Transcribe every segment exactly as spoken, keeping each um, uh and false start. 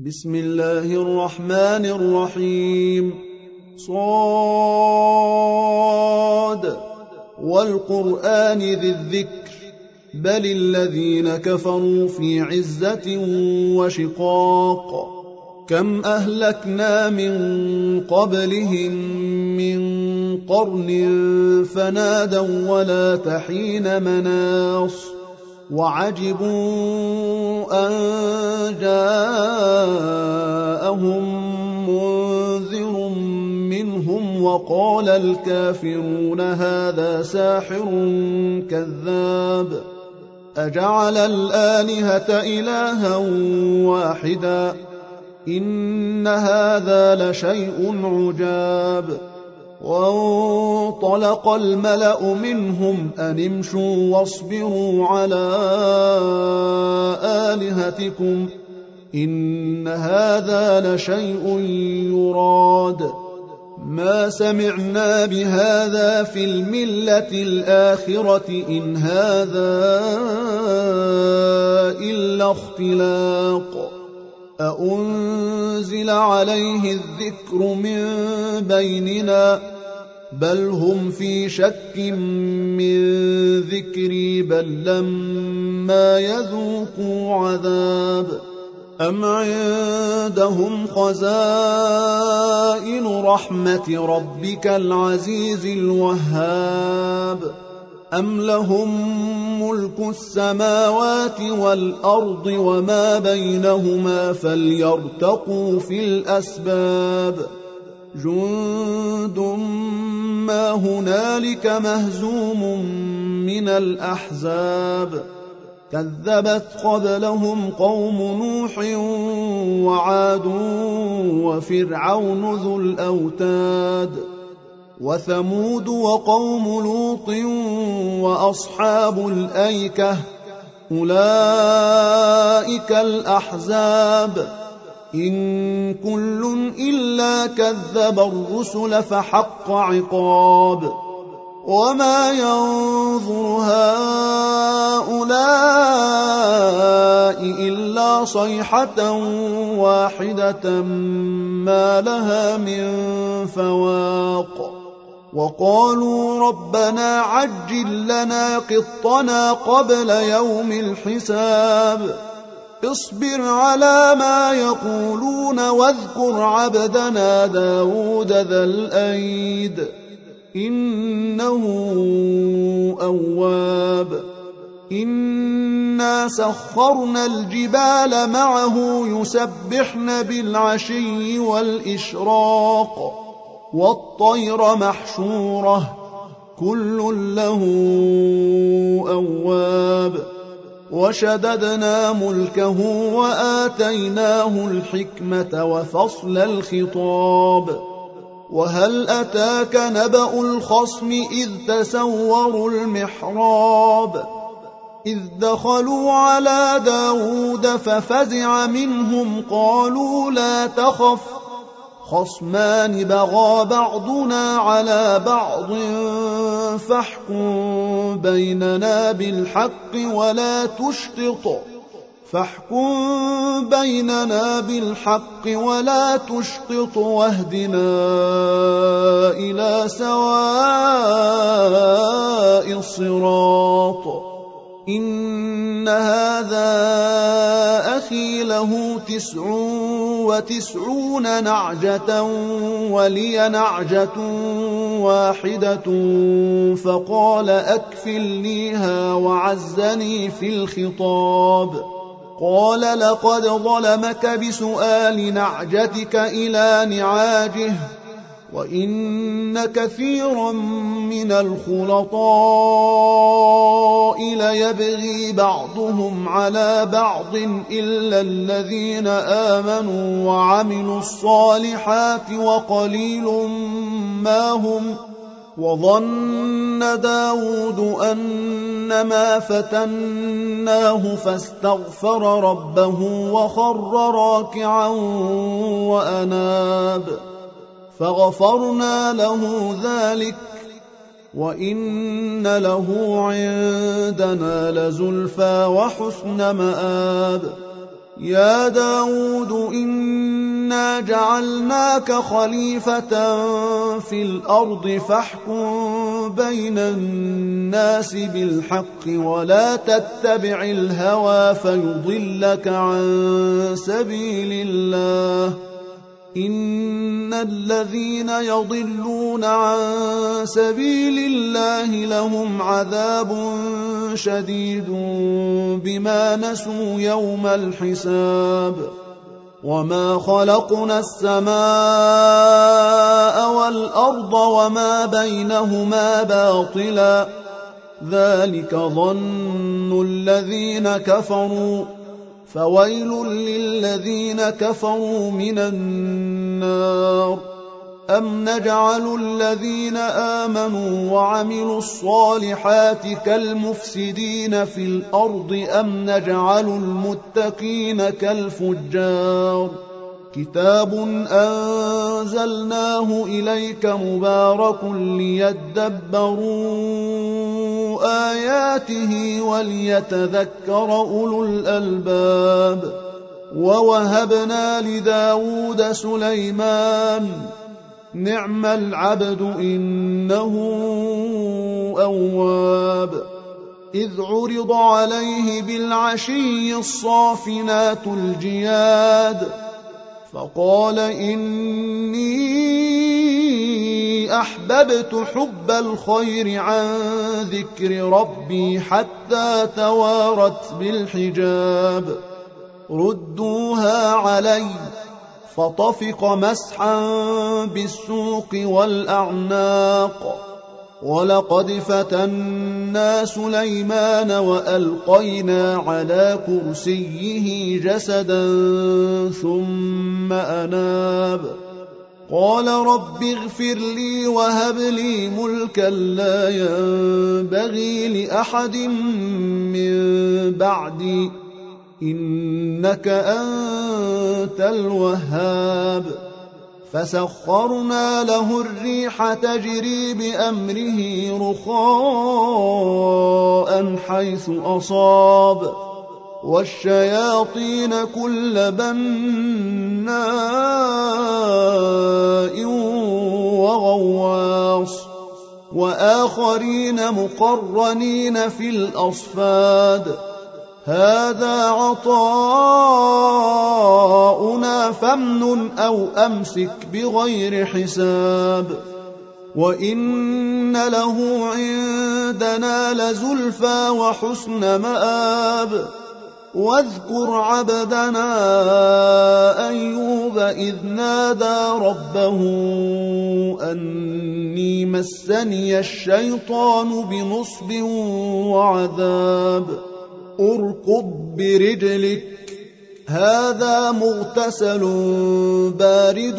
بسم الله الرحمن الرحيم. صاد والقرآن ذي الذكر بل الذين كفروا في عزة وشقاق. كم أهلكنا من قبلهم من قرن فنادوا ولا تحين مناص وعجبوا أن جاءهم منذر منهم وقال الكافرون هذا ساحر كذاب أجعل الآلهة إلها واحدا إن هذا لشيء عجاب. وانطلق الملأ منهم أن امشوا واصبروا على آلهتكم إن هذا لشيء يراد ما سمعنا بهذا في الملة الآخرة إن هذا إلا اختلاق أأنزل عليه الذكر من بيننا بل هم في شك من ذكري بل لما يذوقوا عذاب أم عندهم خزائن رحمة ربك العزيز الوهاب أم لهم ملك السماوات والأرض وما بينهما فليرتقوا في الأسباب جند ما هنالك مهزوم من الأحزاب كذبت قبلهم قوم نوح وعاد وفرعون ذو الأوتاد وثمود وقوم لوط وأصحاب الأيكة أولئك الأحزاب إن كل إلا كذب الرسل فحق عقاب وما ينظر هؤلاء إلا صيحة واحدة ما لها من فواق وقالوا ربنا عجل لنا قطنا قبل يوم الحساب اصبر على ما يقولون واذكر عبدنا داود ذا الأيد إنه أواب إنا سخرنا الجبال معه يسبحن بالعشي والإشراق والطير محشورة كل له أواب وشددنا ملكه وآتيناه الحكمة وفصل الخطاب وهل أتاك نبأ الخصم إذ تسوروا المحراب إذ دخلوا على داود ففزع منهم قالوا لا تخف خصمان بغى بعضنا على بعض فاحكم بيننا بالحق ولا تشطط فاحكم بيننا بالحق ولا تشطط واهدنا إلى سواء الصراط إن هذا أخي له تسع وتسعون نعجة ولي نعجة واحدة فقال أكفلنيها وعزني في الخطاب قال لقد ظلمك بسؤال نعجتك إلى نعاجه وإن كثيرا من الخلطاء ليبغي بعضهم على بعض إلا الذين آمنوا وعملوا الصالحات وقليل ما هم وظن داود أنما فتناه فاستغفر ربه وخر راكعا وأناب فغفرنا له ذلك وإن له عندنا لزلفى وحسن مآب يا داود إنا جعلناك خليفة في الأرض فاحكم بين الناس بالحق ولا تتبع الهوى فيضلك عن سبيل الله إن الذين يضلون عن سبيل الله لهم عذاب شديد بما نسوا يوم الحساب وما خلقنا السماء والأرض وما بينهما باطلا ذلك ظن الذين كفروا فويل للذين كفروا من النار أم نجعل الذين آمنوا وعملوا الصالحات كالمفسدين في الأرض أم نجعل المتقين كالفجار كتاب أنزلناه إليك مبارك ليدبروا آياته وليتذكر أولو الألباب ووهبنا لداود سليمان نعم العبد إنه أواب إذ عرض عليه بالعشي الصافنات الجياد فقال إني أحببت حب الخير عن ذكر ربي حتى توارت بالحجاب ردوها علي فطفق مسحا بالسوق والأعناق ولقد فتنا سليمان وألقينا على كرسيه جسدا ثم أناب قال رب اغفر لي وهب لي ملكا لا ينبغي لأحد من بعدي إنك أنت الوهاب فسخرنا له الريح تجري بأمره رخاء حيث أصاب والشياطين كل بناء وغواص وآخرين مقرنين في الأصفاد هذا عطاؤنا فامنن أو أمسك بغير حساب وإن له عندنا لزلفى وحسن مآب واذكر عبدنا أيوب إذ نادى ربه أني مسني الشيطان بنصب وعذاب اركض برجلك هذا مغتسل بارد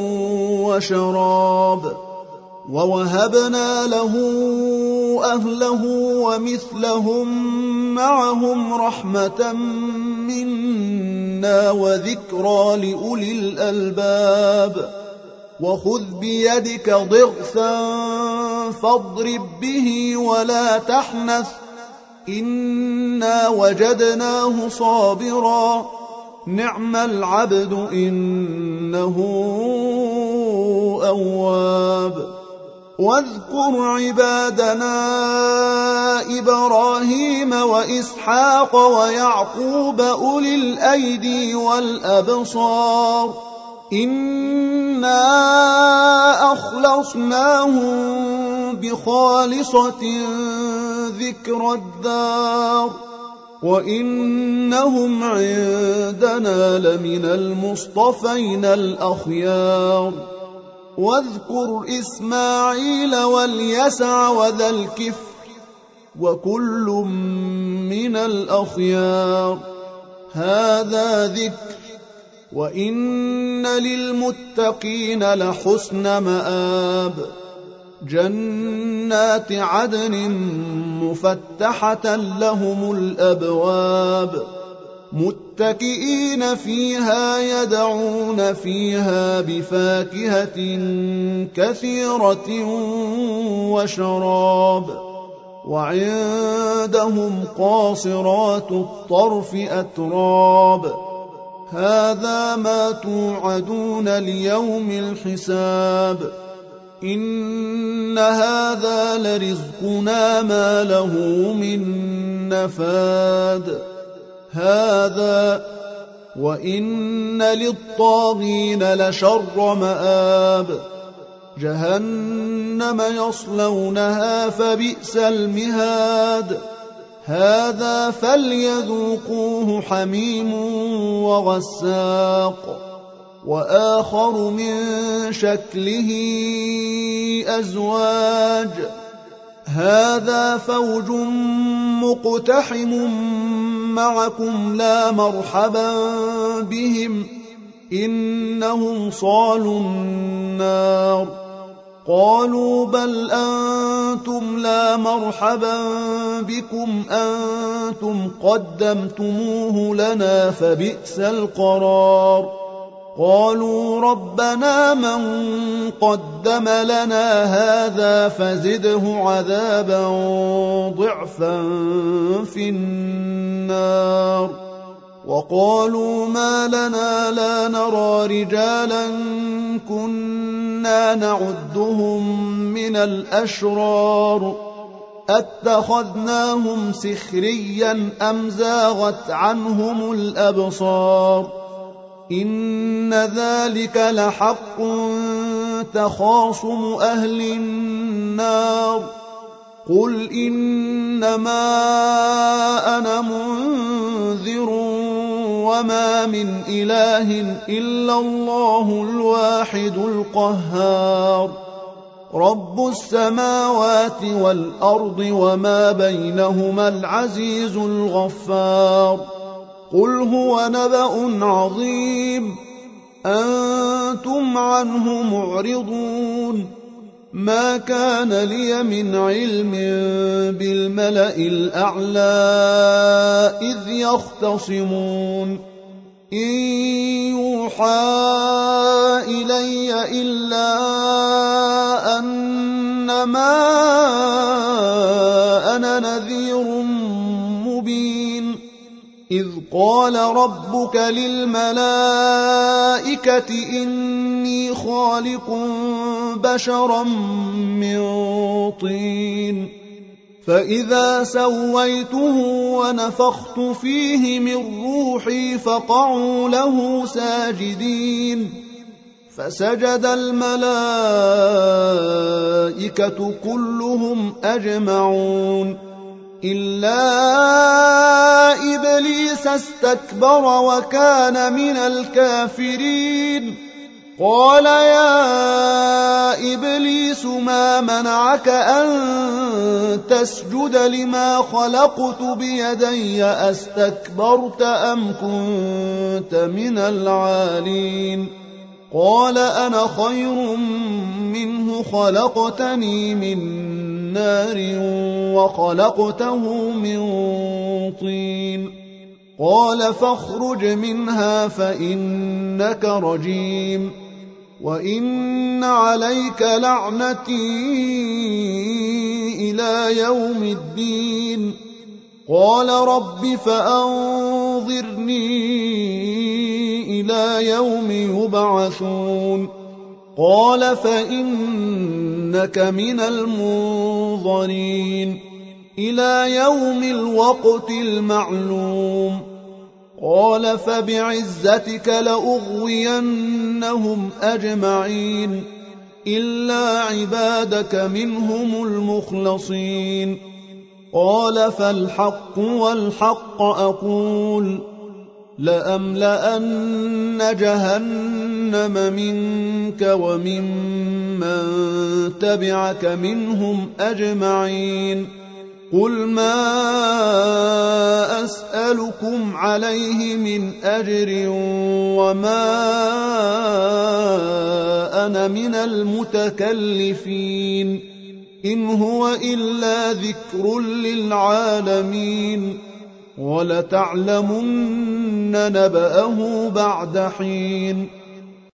وشراب ووهبنا له أهله ومثلهم معهم رحمة منا وذكرى لأولي الألباب وخذ بيدك ضغثا فاضرب به ولا تحنث إنا وجدناه صابرا نعم العبد إنه أواب واذكر عبادنا إبراهيم وإسحاق ويعقوب أولي الأيدي والأبصار إنا أخلصناهم بخالصة ذكر الدار وإنهم عندنا لمن المصطفين الأخيار واذكر إسماعيل واليسع وذا الكفر وكل من الأخيار هذا ذكر وإن للمتقين لحسن مآب جنات عدن مفتحة لهم الأبواب متكئين فيها يدعون فيها بفاكهة كثيرة وشراب وعندهم قاصرات الطرف أتراب هذا ما توعدون ليوم الحساب إن هذا لرزقنا ما له من نفاد هذا وإن للطاغين لشر مآب جهنم يصلونها فبئس المهاد هذا فليذوقوه حميم وغساق وآخر من شكله أزواج هذا فوج مقتحم معكم لا مرحبا بهم إنهم صالوا النار قالوا بل أنتم لا مرحبا بكم أنتم قدمتموه لنا فبئس القرار قالوا ربنا من قدم لنا هذا فزده عذابا ضعفا في النار وقالوا ما لنا لا نرى رجالا كنا نعدهم من الأشرار أتخذناهم سخريا أم زاغت عنهم الأبصار إن ذلك لحق تخاصم أهل النار قل إنما أنا منذر وما من إله إلا الله الواحد القهار رب السماوات والأرض وما بينهما العزيز الغفار قل هو نبأ عظيم أنتم عنه معرضون ما كان لي من علم بالملأ الأعلى إذ يختصمون إن يوحى إلي إلا أنما أنا نذير مبين إذ قال ربك للملائكة إني خالق بشرا من طين فإذا سويته ونفخت فيه من روحي فقعوا له ساجدين فسجد الملائكة كلهم أجمعون إلا إبليس استكبر وكان من الكافرين قال يا إبليس ما منعك أن تسجد لما خلقت بيدي أستكبرت أم كنت من العالين قال أنا خير منه خلقتني من نار وخلقته من طين قال فاخرج منها فإنك رجيم وإن عليك لعنتي إلى يوم الدين قال رب فأنظرني إلى يوم يبعثون قال فإنك من المنظرين إلى يوم الوقت المعلوم قال فبعزتك لأغوينهم أجمعين إلا عبادك منهم المخلصين قال فالحق والحق أقول لأملأن جهنم منك وممن تبعك منهم أجمعين قل ما أسألكم عليه من أجر وما أنا من المتكلفين إن هو إلا ذكر للعالمين ولتعلمن نبأه بعد حين